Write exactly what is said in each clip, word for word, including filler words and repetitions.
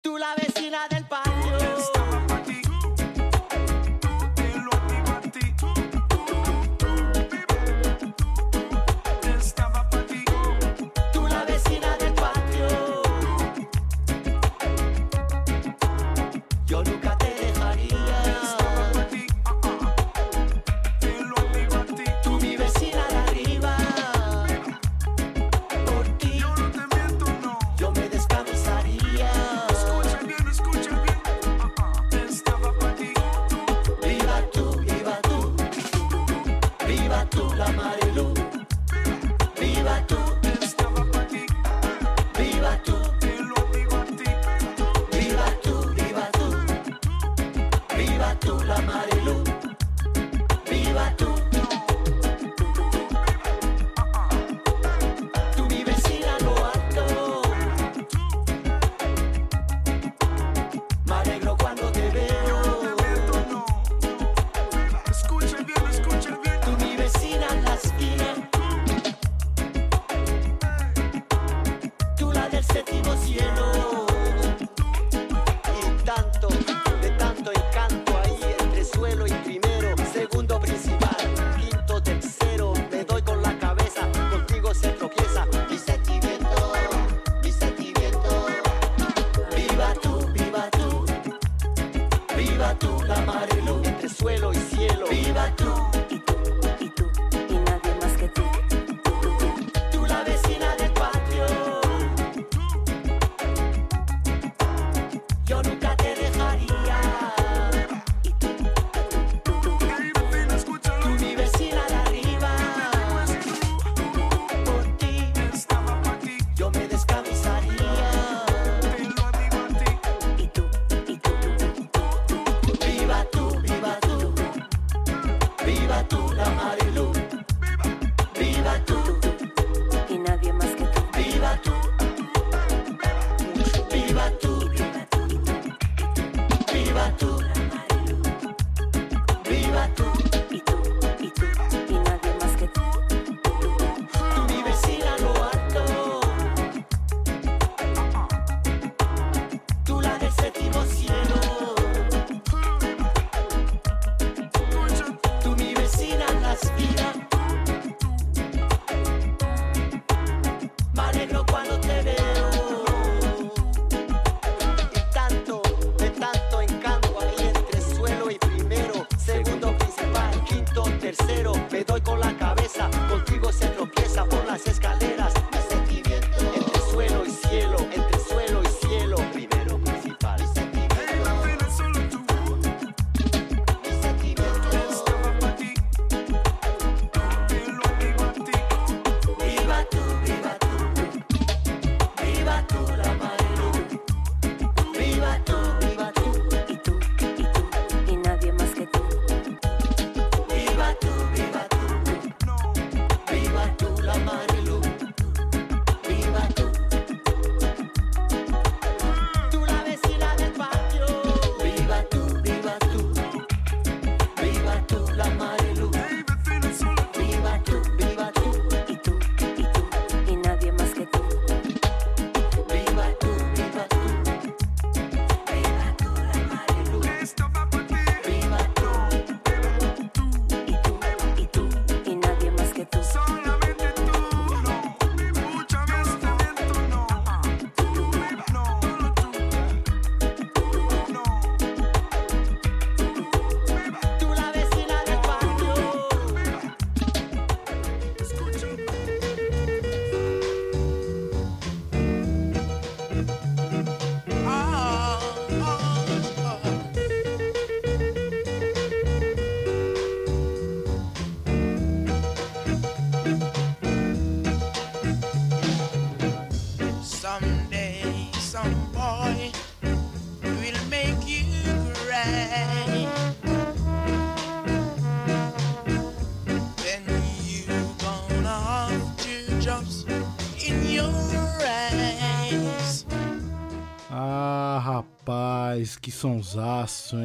Ah, rapaz, que sonsaço, hein?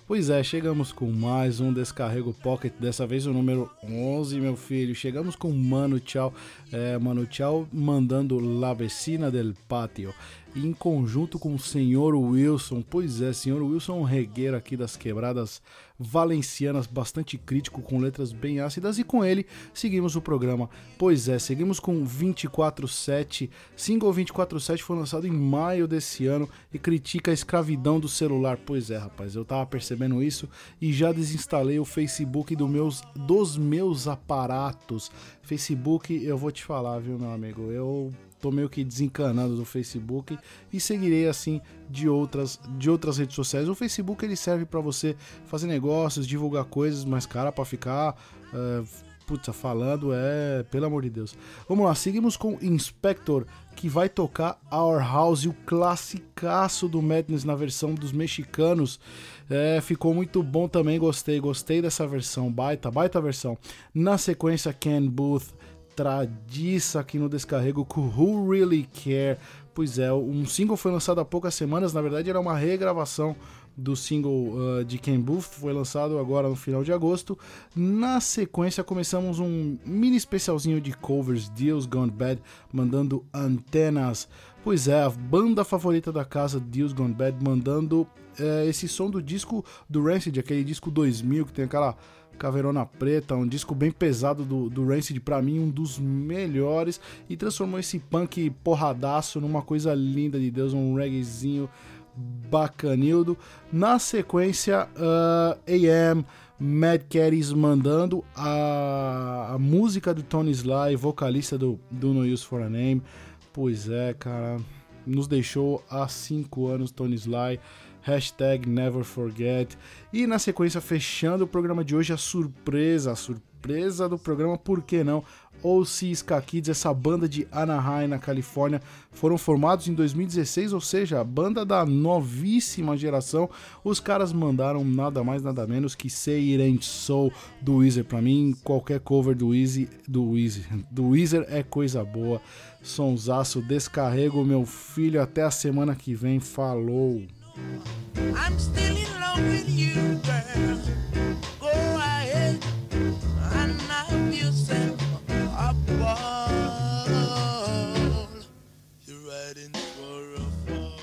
Pois é, chegamos com mais um Descarrego Pocket, dessa vez o número onze, meu filho. Chegamos com Manu Chao, é, Manu Chao mandando La Vecina del Patio, em conjunto com o senhor Wilson. Pois é, senhor Wilson, um regueiro aqui das quebradas valencianas, bastante crítico, com letras bem ácidas, e com ele seguimos o programa. Pois é, seguimos com vinte e quatro sete, single vinte e quatro sete foi lançado em maio desse ano e critica a escravidão do celular. Pois é, rapaz, eu tava percebendo isso e já desinstalei o Facebook do meus, dos meus aparatos. Facebook, eu vou te falar, viu, meu amigo, eu tô meio que desencanando do Facebook e seguirei assim de outras, de outras redes sociais. O Facebook ele serve para você fazer negócios, divulgar coisas, mas cara, para ficar uh, putz, falando é, pelo amor de Deus. Vamos lá, seguimos com Inspector, que vai tocar Our House, o classicaço do Madness na versão dos mexicanos. É, ficou muito bom também, gostei, gostei dessa versão, baita, baita versão. Na sequência, Ken Booth, tradiça aqui no Descarrego com Who Really Care. Pois é, um single foi lançado há poucas semanas, na verdade era uma regravação do single uh, de Ken Booth, foi lançado agora no final de agosto. Na sequência começamos um mini especialzinho de covers, Deals Gone Bad, mandando Antenas. Pois é, a banda favorita da casa, Deals Gone Bad, mandando é, esse som do disco do Rancid, aquele disco dois mil que tem aquela caveirona preta, um disco bem pesado do, do Rancid, pra mim um dos melhores, e transformou esse punk porradaço numa coisa linda de Deus, um reggaezinho bacanildo. Na sequência, uh, A M Mad Caddies mandando a, a música do Tony Sly, vocalista do, do No Use For A Name. Pois é, cara, nos deixou há cinco anos Tony Sly, hashtag Never Forget. E na sequência, fechando o programa de hoje, a surpresa, a surpresa do programa, por que não? O C Ska Kids, essa banda de Anaheim, na Califórnia, foram formados em dois mil e dezesseis, ou seja, a banda da novíssima geração. Os caras mandaram nada mais, nada menos que Say It Ain't So, do Weezer. Pra mim, qualquer cover do Weezer, do Weezer, do Weezer é coisa boa. Sonsaço, Descarrego, meu filho, até a semana que vem, falou! I'm still in love with you, girl. Go ahead and have yourself a ball. You're riding for a fall.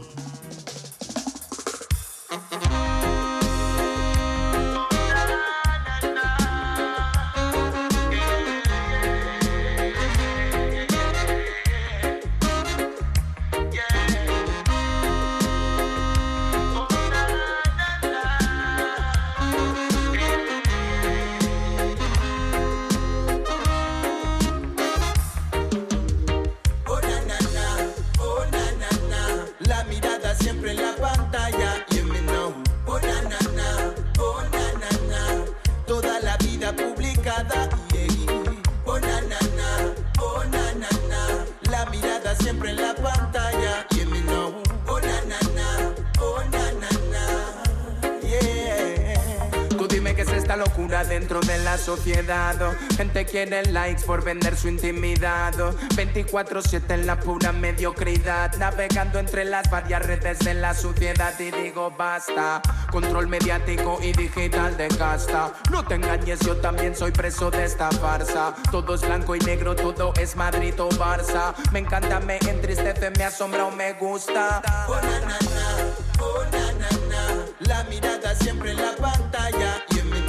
Locura dentro de la sociedad, gente quiere likes por vender su intimidad, veinticuatro siete en la pura mediocridad, navegando entre las varias redes de la suciedad. Y digo basta, control mediático y digital de casta. No te engañes, yo también soy preso de esta farsa. Todo es blanco y negro, todo es Madrid o Barça. Me encanta, me entristece, me asombra o me gusta. Oh na na na, oh na na na, la mirada siempre en la pantalla.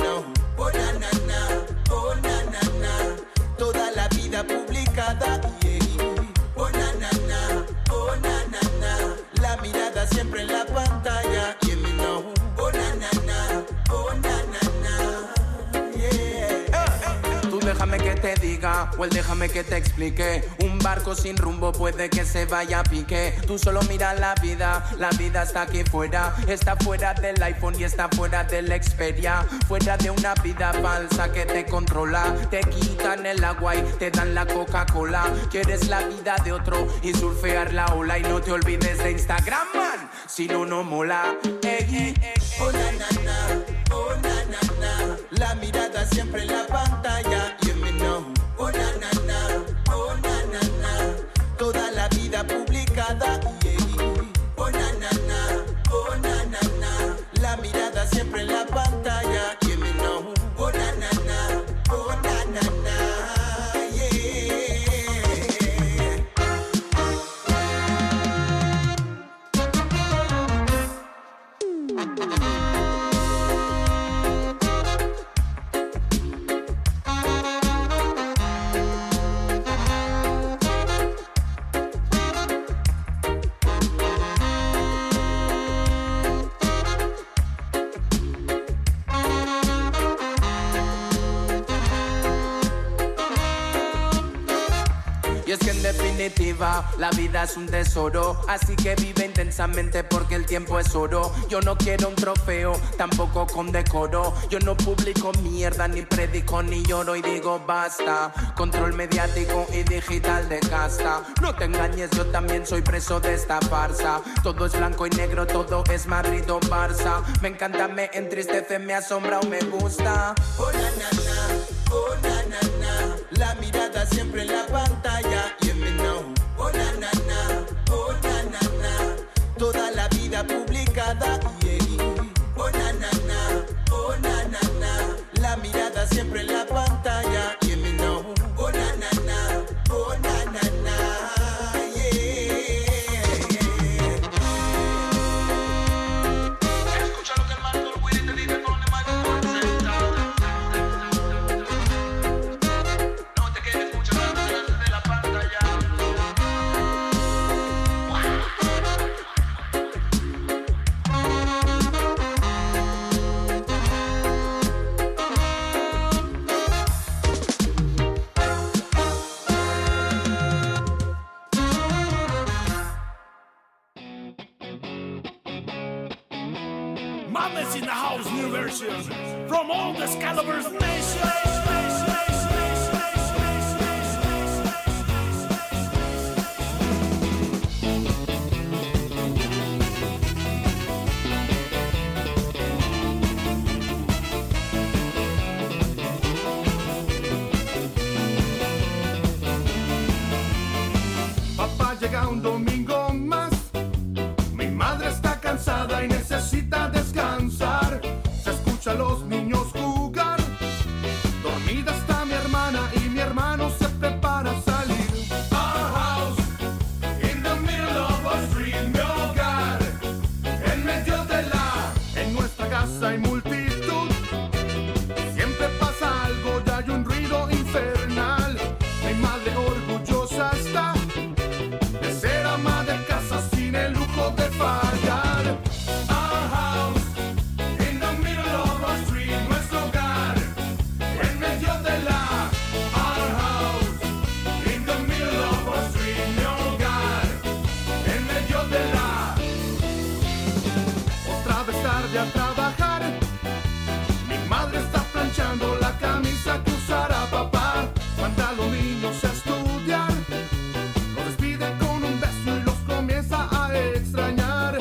Oh na na na, oh na na na, toda la vida publicada. Yeah. Oh na na na, oh na na na, la mirada siempre en la pantalla. Yeah, me know. Oh na na na, oh na na na, yeah. Tú déjame que te diga, o el déjame que te explique. Un barco sin rumbo puede que se vaya a pique. Tú solo mira la vida, la vida está aquí fuera. Está fuera del iPhone y está fuera del Xperia. Fuera de una vida falsa que te controla. Te quitan el agua y te dan la Coca-Cola. Quieres la vida de otro y surfear la ola. Y no te olvides de Instagram, man, si no, no mola. Ey, ey, ey, oh na na na, oh na na na, la mirada siempre en la pantalla. You me know. Oh na na na, oh na na na, toda la vida publicada. Yeah. Oh na na na, oh na na na, la mirada siempre Y es que en definitiva la vida es un tesoro, así que vive intensamente porque el tiempo es oro. Yo no quiero un trofeo, tampoco con decoro. Yo no publico mierda, ni predico, ni lloro y digo basta. Control mediático y digital de casta. No te engañes, yo también soy preso de esta farsa. Todo es blanco y negro, todo es Madrid o Barça. Me encanta, me entristece, me asombra o me gusta. Oh na na na, oh na na na, la mirada siempre en la pantalla. Y en mi no, oh na na na, oh na na na, toda la vida publicada. Yeah. Oh na na na, oh na na na, la mirada siempre en la pantalla. Y en mi no, oh na na na, oh na na na, yeah. Escucha lo que el Marco Willy te dice con el Michael Concentrado. No te quedes mucho rato delante de la pantalla. Madness in the house, new version from all the Excalibur's nation. Papá, llega un domingo más. Mi madre está cansada y necesita descansar. Se escucha a los niños jugar. Dormida está mi hermana y mi hermano se prepara a salir. Our house, in the middle of a street, mi hogar, en medio de la, en nuestra casa hay multitud. Siempre pasa algo y hay un ruido infernal. Mi madre orgullosa está de ser ama de casa sin el lujo de fallar. Our house, in the middle of a street, nuestro hogar, en medio de la. Our house, in the middle of a street, mi hogar, en medio de la. Otra vez tarde a trabajar. Mi madre está planchando la camisa que usará papá. Manda a los niños a estudiar. Los despide con un beso y los comienza a extrañar.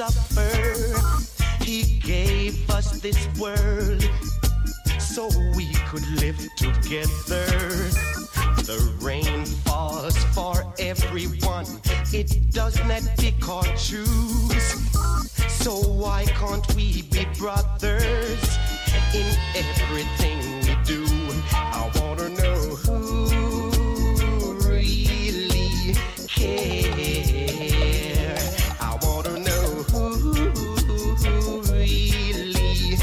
suffer. He gave us this world so we could live together. The rain falls for everyone. It does not pick or choose. So why can't we be brothers in everything we do? I wanna know who really care. I wanna know who really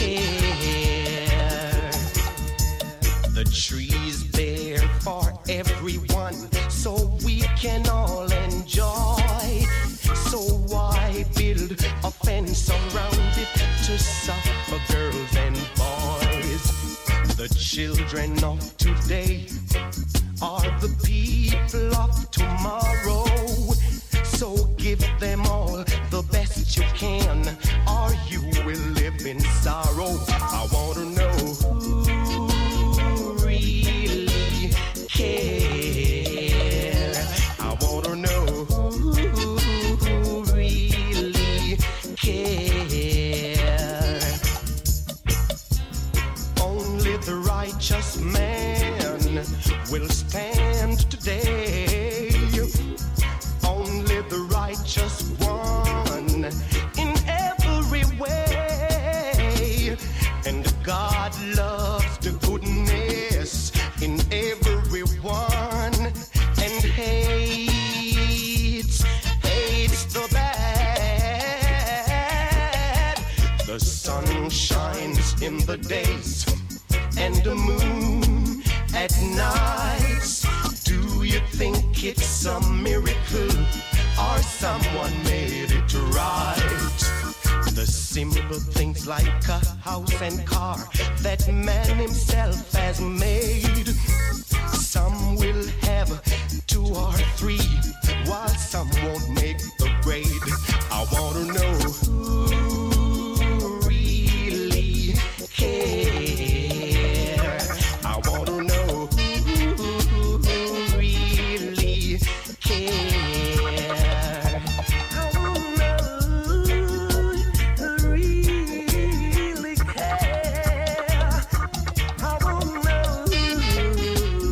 care. The trees bear for everyone, so we can all enjoy. So why build a fence around it to suffer girls and boys? The children of today are the people of tomorrow. So give them all the best you can, or you will live in sorrow. I wanna know who really care. I wanna know who really care. Only the righteous man will stand today. Only the righteous one in every way. And God loves the goodness in everyone and hates, hates the bad. The sun shines in the days and the moon at night. Do you think it's a miracle or someone made it right? The simple things like a house and car that man himself has made. Some will have two or three, while some won't make the grade. I wanna know who really care. I wanna know who really care. I wanna know who really care. I wanna know who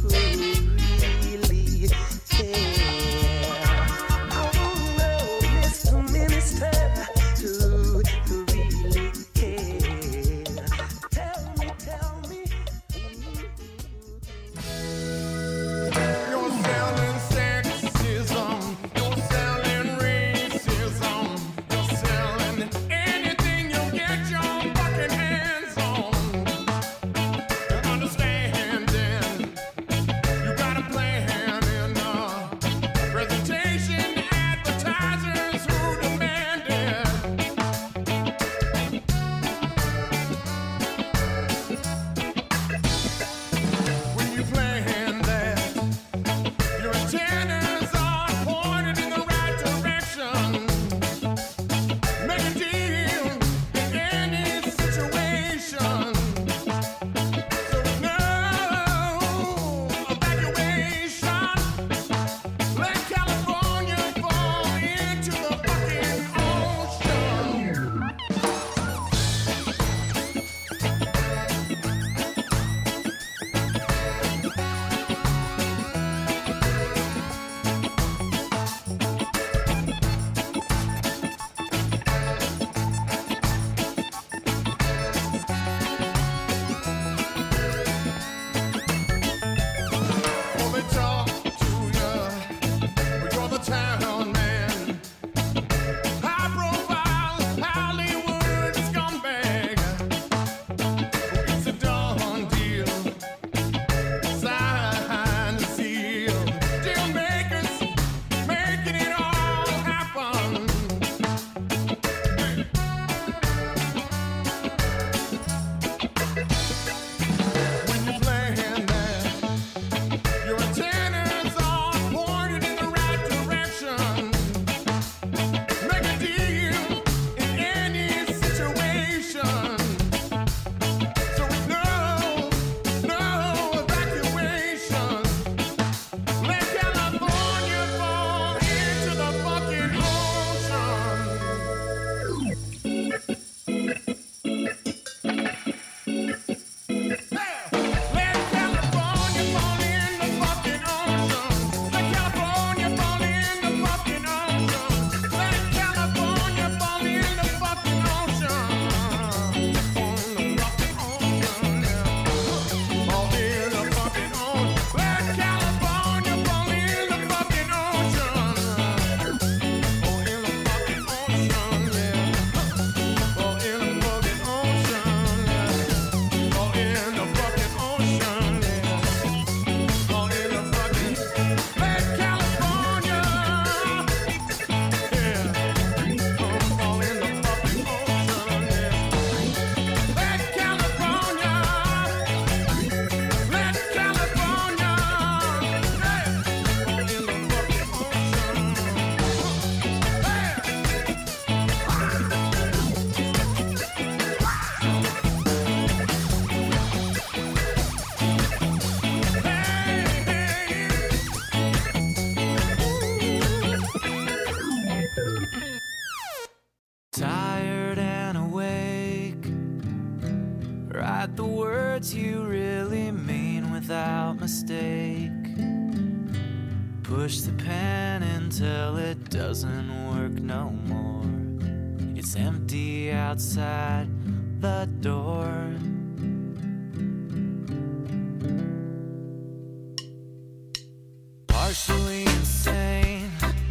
mistake. Push the pen until it doesn't work no more. It's empty outside the door. Partially insane,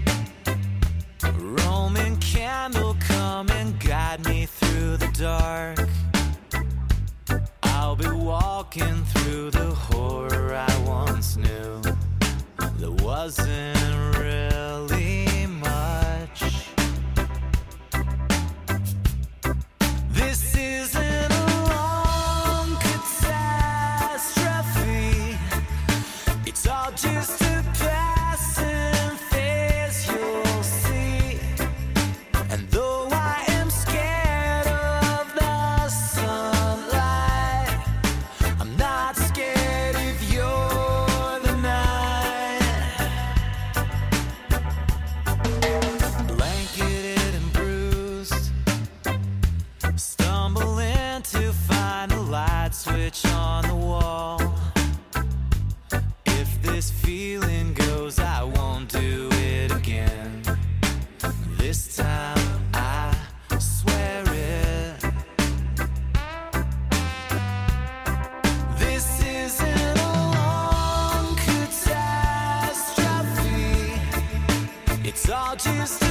Roman candle, come and guide me through the dark. I'll be walking through the horror I once knew. There wasn't really much. This isn't a long catastrophe. It's all just a passing phase, you'll see. And though I am scared of the sunlight, I'm not scared if you're the night. Blanketed and bruised, stumbling to find a light switch on the wall. If this feeling goes, I won't do it again. This time I swear it. This isn't a long catastrophe. It's all just